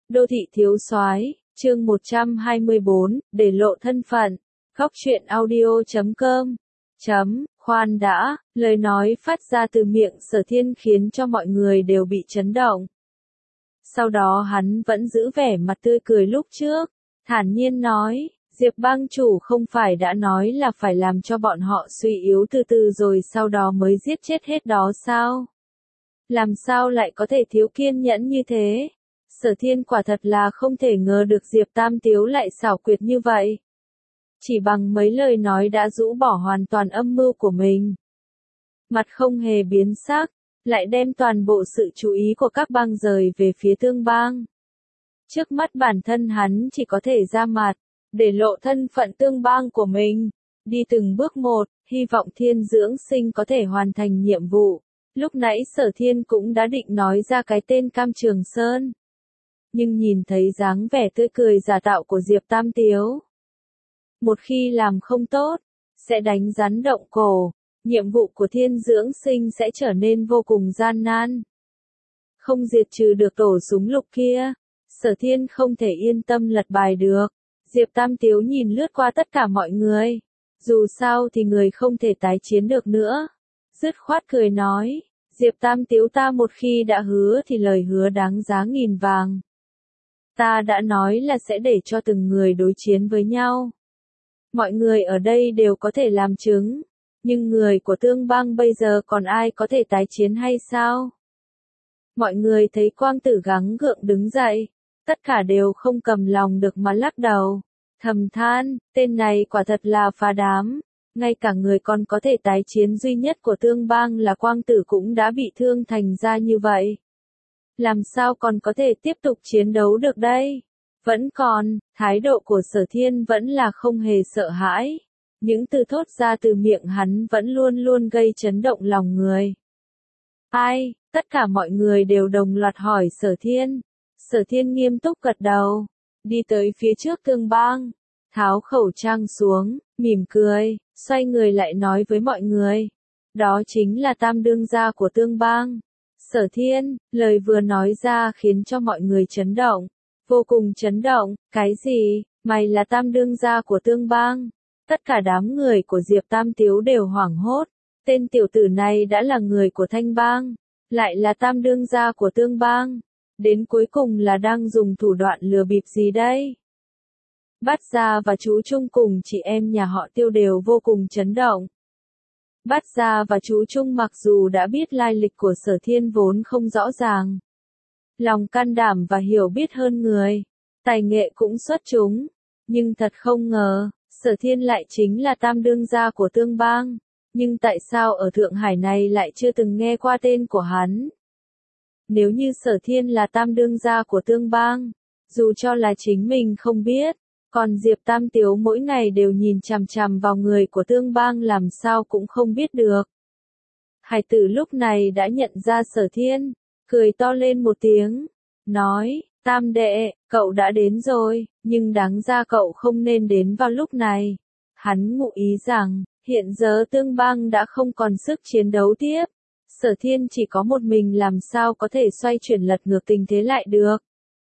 Đô thị thiếu soái, chương 124, để lộ thân phận. Góc truyện audio.com. Khoan đã, lời nói phát ra từ miệng Sở Thiên khiến cho mọi người đều bị chấn động. Sau đó hắn vẫn giữ vẻ mặt tươi cười lúc trước, thản nhiên nói, Diệp bang chủ không phải đã nói là phải làm cho bọn họ suy yếu từ từ rồi sau đó mới giết chết hết đó sao? Làm sao lại có thể thiếu kiên nhẫn như thế? Sở Thiên quả thật là không thể ngờ được Diệp Tam Tiếu lại xảo quyệt như vậy. Chỉ bằng mấy lời nói đã rũ bỏ hoàn toàn âm mưu của mình. Mặt không hề biến sắc, lại đem toàn bộ sự chú ý của các bang rời về phía Tương Bang. Trước mắt bản thân hắn chỉ có thể ra mặt, để lộ thân phận Tương Bang của mình, đi từng bước một, hy vọng Thiên Dưỡng Sinh có thể hoàn thành nhiệm vụ. Lúc nãy Sở Thiên cũng đã định nói ra cái tên Cam Trường Sơn. Nhưng nhìn thấy dáng vẻ tươi cười giả tạo của Diệp Tam Tiếu. Một khi làm không tốt, sẽ đánh rắn động cổ, nhiệm vụ của Thiên Dưỡng Sinh sẽ trở nên vô cùng gian nan. Không diệt trừ được tổ súng lục kia, Sở Thiên không thể yên tâm lật bài được. Diệp Tam Tiếu nhìn lướt qua tất cả mọi người. Dù sao thì người không thể tái chiến được nữa. Dứt khoát cười nói, Diệp Tam Tiếu ta một khi đã hứa thì lời hứa đáng giá nghìn vàng. Ta đã nói là sẽ để cho từng người đối chiến với nhau. Mọi người ở đây đều có thể làm chứng, nhưng người của Tương Bang bây giờ còn ai có thể tái chiến hay sao? Mọi người thấy Quang Tử gắng gượng đứng dậy, tất cả đều không cầm lòng được mà lắc đầu, thầm than, tên này quả thật là phá đám. Ngay cả người còn có thể tái chiến duy nhất của Tương Bang là Quang Tử cũng đã bị thương thành ra như vậy. Làm sao còn có thể tiếp tục chiến đấu được đây? Vẫn còn, thái độ của Sở Thiên vẫn là không hề sợ hãi. Những từ thốt ra từ miệng hắn vẫn luôn luôn gây chấn động lòng người. Ai? Tất cả mọi người đều đồng loạt hỏi Sở Thiên. Sở Thiên nghiêm túc gật đầu, đi tới phía trước Tương Bang, tháo khẩu trang xuống, mỉm cười, xoay người lại nói với mọi người. Đó chính là Tam Đương gia của Tương Bang. Sở Thiên, lời vừa nói ra khiến cho mọi người chấn động, vô cùng chấn động. Cái gì? Mày là Tam Đương gia của Tương Bang? Tất cả đám người của Diệp Tam Tiếu đều hoảng hốt. Tên tiểu tử này đã là người của Thanh Bang, lại là Tam Đương gia của Tương Bang. Đến cuối cùng là đang dùng thủ đoạn lừa bịp gì đây? Bát Gia và chú Trung cùng chị em nhà họ Tiêu đều vô cùng chấn động. Bát Gia và chú Trung mặc dù đã biết lai lịch của Sở Thiên vốn không rõ ràng, lòng can đảm và hiểu biết hơn người, tài nghệ cũng xuất chúng, nhưng thật không ngờ, Sở Thiên lại chính là Tam Đương gia của Tương Bang. Nhưng tại sao ở Thượng Hải này lại chưa từng nghe qua tên của hắn? Nếu như Sở Thiên là Tam Đương gia của Tương Bang, dù cho là chính mình không biết, còn Diệp Tam Tiếu mỗi ngày đều nhìn chằm chằm vào người của Tương Bang làm sao cũng không biết được. Hải tử lúc này đã nhận ra Sở Thiên, cười to lên một tiếng, nói, Tam đệ, cậu đã đến rồi, nhưng đáng ra cậu không nên đến vào lúc này. Hắn ngụ ý rằng, hiện giờ Tương Bang đã không còn sức chiến đấu tiếp. Sở Thiên chỉ có một mình làm sao có thể xoay chuyển lật ngược tình thế lại được.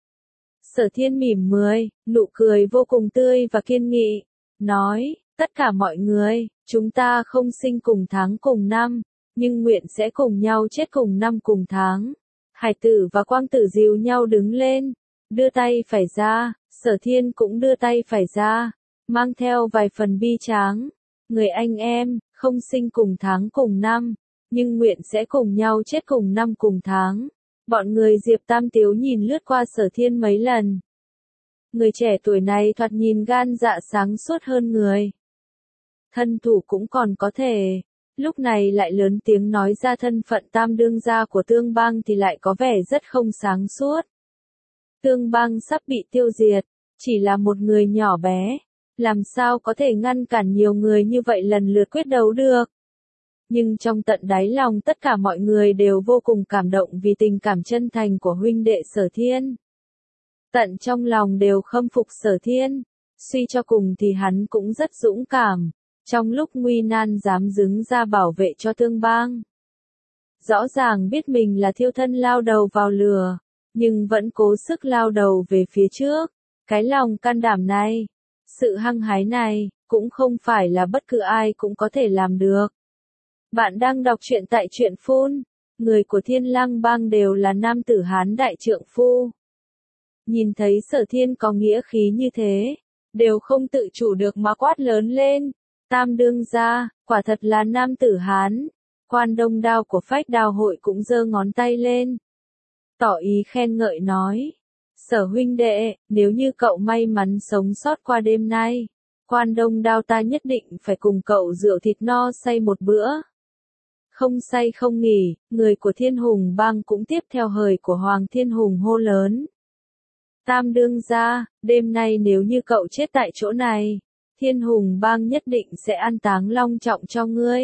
Sở Thiên mỉm nụ cười vô cùng tươi và kiên nghị, nói, tất cả mọi người, chúng ta không sinh cùng tháng cùng năm, nhưng nguyện sẽ cùng nhau chết cùng năm cùng tháng. Hải tử và Quang Tử dìu nhau đứng lên, đưa tay phải ra, Sở Thiên cũng đưa tay phải ra, mang theo vài phần bi tráng. Người anh em, không sinh cùng tháng cùng năm, nhưng nguyện sẽ cùng nhau chết cùng năm cùng tháng. Bọn người Diệp Tam Tiếu nhìn lướt qua Sở Thiên mấy lần. Người trẻ tuổi này thoạt nhìn gan dạ sáng suốt hơn người. Thân thủ cũng còn có thể. Lúc này lại lớn tiếng nói ra thân phận Tam Đương gia của Tương Bang thì lại có vẻ rất không sáng suốt. Tương Bang sắp bị tiêu diệt, chỉ là một người nhỏ bé. Làm sao có thể ngăn cản nhiều người như vậy lần lượt quyết đấu được. Nhưng trong tận đáy lòng tất cả mọi người đều vô cùng cảm động vì tình cảm chân thành của huynh đệ Sở Thiên. Tận trong lòng đều khâm phục Sở Thiên, suy cho cùng thì hắn cũng rất dũng cảm, trong lúc nguy nan dám đứng ra bảo vệ cho Tương Bang. Rõ ràng biết mình là thiêu thân lao đầu vào lửa, nhưng vẫn cố sức lao đầu về phía trước. Cái lòng can đảm này, sự hăng hái này, cũng không phải là bất cứ ai cũng có thể làm được. Bạn đang đọc truyện tại truyện phun. Người của Thiên Lang Bang đều là nam tử Hán đại trượng phu. Nhìn thấy Sở Thiên có nghĩa khí như thế, đều không tự chủ được mà quát lớn lên. Tam đương gia, quả thật là nam tử Hán. Quan Đông Đao của Phách Đao hội cũng giơ ngón tay lên, tỏ ý khen ngợi nói. Sở huynh đệ, nếu như cậu may mắn sống sót qua đêm nay, Quan Đông Đao ta nhất định phải cùng cậu rượu thịt no say một bữa. Không say không nghỉ, người của Thiên Hùng Bang cũng tiếp theo hời của Hoàng Thiên Hùng hô lớn. Tam đương gia, đêm nay nếu như cậu chết tại chỗ này, Thiên Hùng Bang nhất định sẽ an táng long trọng cho ngươi.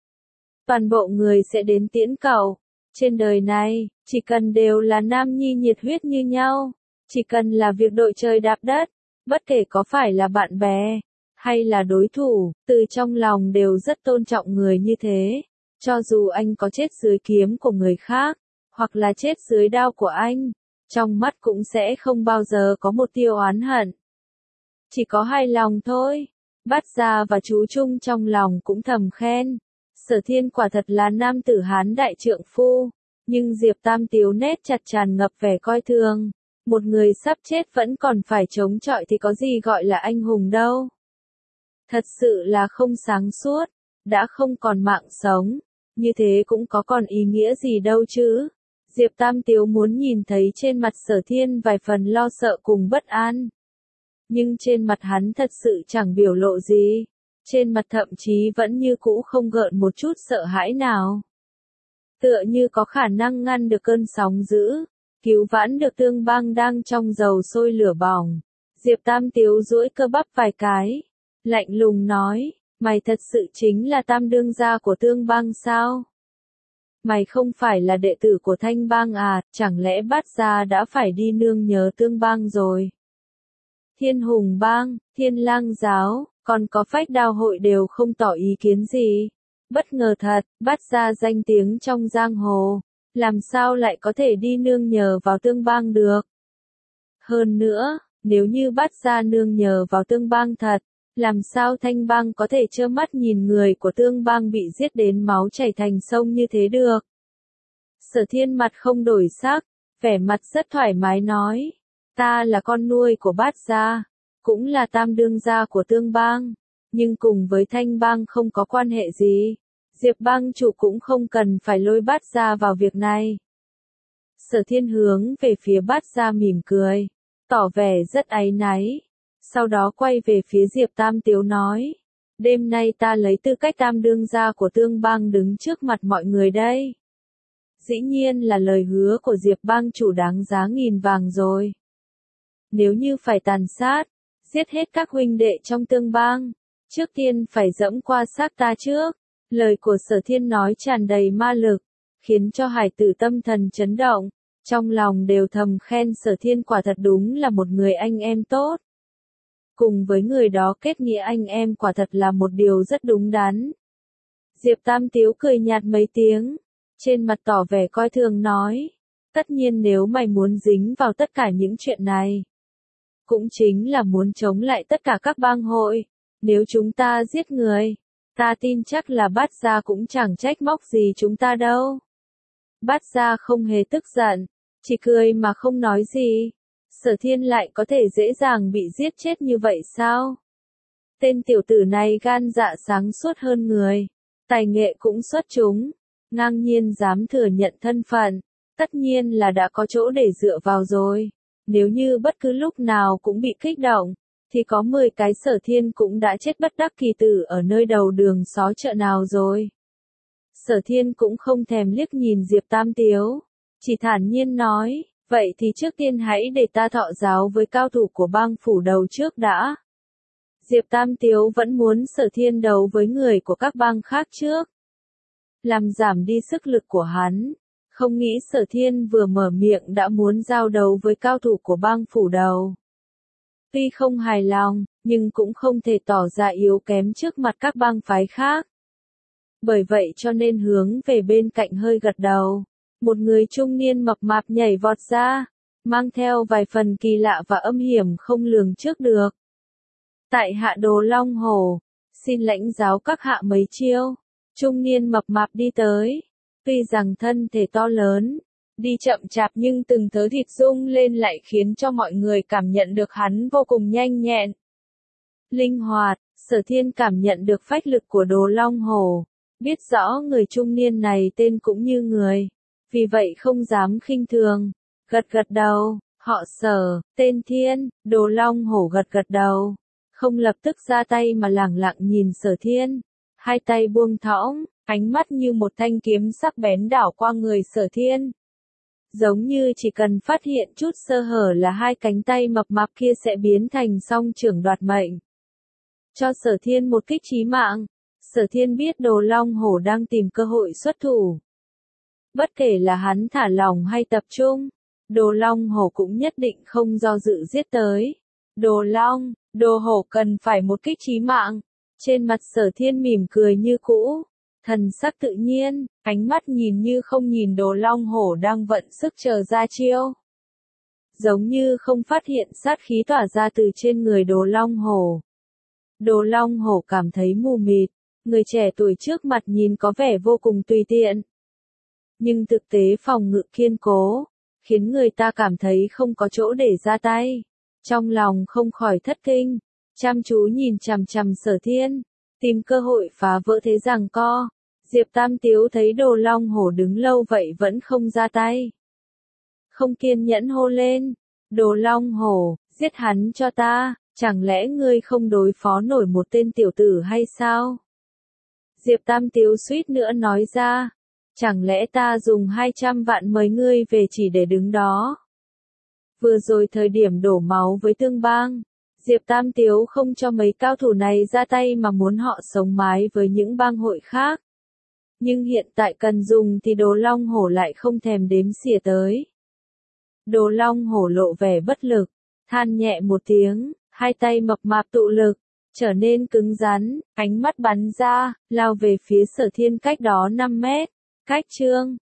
Toàn bộ người sẽ đến tiễn cậu. Trên đời này, chỉ cần đều là nam nhi nhiệt huyết như nhau, chỉ cần là việc đội trời đạp đất, bất kể có phải là bạn bè, hay là đối thủ, từ trong lòng đều rất tôn trọng người như thế. Cho dù anh có chết dưới kiếm của người khác, hoặc là chết dưới đao của anh, trong mắt cũng sẽ không bao giờ có một tia oán hận. Chỉ có hài lòng thôi. Bát Gia và chú Trung trong lòng cũng thầm khen. Sở Thiên quả thật là nam tử Hán đại trượng phu, nhưng Diệp Tam Tiếu nét chặt tràn ngập vẻ coi thường. Một người sắp chết vẫn còn phải chống chọi thì có gì gọi là anh hùng đâu. Thật sự là không sáng suốt, đã không còn mạng sống, như thế cũng có còn ý nghĩa gì đâu chứ. Diệp Tam Tiếu muốn nhìn thấy trên mặt Sở Thiên vài phần lo sợ cùng bất an. Nhưng trên mặt hắn thật sự chẳng biểu lộ gì. Trên mặt thậm chí vẫn như cũ không gợn một chút sợ hãi nào. Tựa như có khả năng ngăn được cơn sóng dữ, cứu vãn được Tương Bang đang trong dầu sôi lửa bỏng. Diệp Tam Tiếu duỗi cơ bắp vài cái, lạnh lùng nói, mày thật sự chính là tam đương gia của Tương Bang sao? Mày không phải là đệ tử của Thanh Bang à, chẳng lẽ Bát Gia đã phải đi nương nhờ Tương Bang rồi? Thiên Hùng Bang, Thiên Lang Giáo, còn có Phách Đao hội đều không tỏ ý kiến gì. Bất ngờ thật, Bát Gia danh tiếng trong giang hồ, làm sao lại có thể đi nương nhờ vào Tương Bang được? Hơn nữa, nếu như Bát Gia nương nhờ vào Tương Bang thật, làm sao Thanh Bang có thể trơ mắt nhìn người của Tương Bang bị giết đến máu chảy thành sông như thế được? Sở Thiên mặt không đổi sắc, vẻ mặt rất thoải mái nói, ta là con nuôi của Bát Gia, cũng là tam đương gia của Tương Bang, nhưng cùng với Thanh Bang không có quan hệ gì. Diệp Bang chủ cũng không cần phải lôi Bát Gia vào việc này. Sở Thiên hướng về phía Bát Gia mỉm cười, tỏ vẻ rất áy náy. Sau đó quay về phía Diệp Tam Tiếu nói, đêm nay ta lấy tư cách tam đương gia của Tương Bang đứng trước mặt mọi người đây. Dĩ nhiên là lời hứa của Diệp Bang chủ đáng giá nghìn vàng rồi. Nếu như phải tàn sát, giết hết các huynh đệ trong Tương Bang, trước tiên phải dẫm qua xác ta trước. Lời của Sở Thiên nói tràn đầy ma lực, khiến cho hải tử tâm thần chấn động, trong lòng đều thầm khen Sở Thiên quả thật đúng là một người anh em tốt. Cùng với người đó kết nghĩa anh em quả thật là một điều rất đúng đắn. Diệp Tam Tiếu cười nhạt mấy tiếng, trên mặt tỏ vẻ coi thường nói, tất nhiên nếu mày muốn dính vào tất cả những chuyện này, cũng chính là muốn chống lại tất cả các bang hội. Nếu chúng ta giết người, ta tin chắc là Bát Gia cũng chẳng trách móc gì chúng ta đâu. Bát Gia không hề tức giận, chỉ cười mà không nói gì. Sở Thiên lại có thể dễ dàng bị giết chết như vậy sao? Tên tiểu tử này gan dạ sáng suốt hơn người, tài nghệ cũng xuất chúng, ngang nhiên dám thừa nhận thân phận, tất nhiên là đã có chỗ để dựa vào rồi. Nếu như bất cứ lúc nào cũng bị kích động, thì có 10 cái Sở Thiên cũng đã chết bất đắc kỳ tử ở nơi đầu đường xó chợ nào rồi. Sở Thiên cũng không thèm liếc nhìn Diệp Tam Tiếu, chỉ thản nhiên nói, vậy thì trước tiên hãy để ta thọ giáo với cao thủ của bang phủ đầu trước đã. Diệp Tam Tiếu vẫn muốn Sở Thiên đấu với người của các bang khác trước, làm giảm đi sức lực của hắn. Không nghĩ Sở Thiên vừa mở miệng đã muốn giao đấu với cao thủ của bang phủ đầu. Tuy không hài lòng, nhưng cũng không thể tỏ ra yếu kém trước mặt các bang phái khác. Bởi vậy cho nên hướng về bên cạnh hơi gật đầu. một người trung niên mập mạp nhảy vọt ra, mang theo vài phần kỳ lạ và âm hiểm không lường trước được. Tại hạ Đồ Long Hổ, xin lãnh giáo các hạ mấy chiêu. Trung niên mập mạp đi tới, tuy rằng thân thể to lớn, đi chậm chạp nhưng từng thớ thịt rung lên lại khiến cho mọi người cảm nhận được hắn vô cùng nhanh nhẹn, linh hoạt. Sở Thiên cảm nhận được phách lực của Đồ Long Hổ, biết rõ người trung niên này tên cũng như người, vì vậy không dám khinh thường, gật gật đầu. Họ Sở, tên Thiên. Đồ Long Hổ gật gật đầu, không lập tức ra tay mà lẳng lặng nhìn Sở Thiên, hai tay buông thõng, ánh mắt như một thanh kiếm sắc bén đảo qua người Sở Thiên. Giống như chỉ cần phát hiện chút sơ hở là hai cánh tay mập mạp kia sẽ biến thành song chưởng đoạt mệnh, cho Sở Thiên một kích chí mạng. Sở Thiên biết Đồ Long Hổ đang tìm cơ hội xuất thủ. Bất kể là hắn thả lỏng hay tập trung, Đồ Long Hổ cũng nhất định không do dự giết tới. Đồ Hổ cần phải một kích chí mạng. Trên mặt Sở Thiên mỉm cười như cũ, thần sắc tự nhiên, ánh mắt nhìn như không nhìn Đồ Long Hổ đang vận sức chờ ra chiêu. Giống như không phát hiện sát khí tỏa ra từ trên người Đồ Long Hổ. Đồ Long Hổ cảm thấy mù mịt, người trẻ tuổi trước mặt nhìn có vẻ vô cùng tùy tiện, nhưng thực tế phòng ngự kiên cố, khiến người ta cảm thấy không có chỗ để ra tay. Trong lòng không khỏi thất kinh, chăm chú nhìn chằm chằm Sở Thiên, tìm cơ hội phá vỡ thế giằng co. Diệp Tam Tiếu thấy Đồ Long Hổ đứng lâu vậy vẫn không ra tay, không kiên nhẫn hô lên, Đồ Long Hổ, giết hắn cho ta, chẳng lẽ ngươi không đối phó nổi một tên tiểu tử hay sao? Diệp Tam Tiếu suýt nữa nói ra, chẳng lẽ ta dùng 200 vạn mời ngươi về chỉ để đứng đó? Vừa rồi thời điểm đổ máu với Tương Bang, Diệp Tam Tiếu không cho mấy cao thủ này ra tay mà muốn họ sống mái với những bang hội khác. Nhưng hiện tại cần dùng thì Đồ Long Hổ lại không thèm đếm xỉa tới. Đồ Long Hổ lộ vẻ bất lực, than nhẹ một tiếng, hai tay mập mạp tụ lực, trở nên cứng rắn, ánh mắt bắn ra, lao về phía Sở Thiên cách đó 5 mét. Cách chương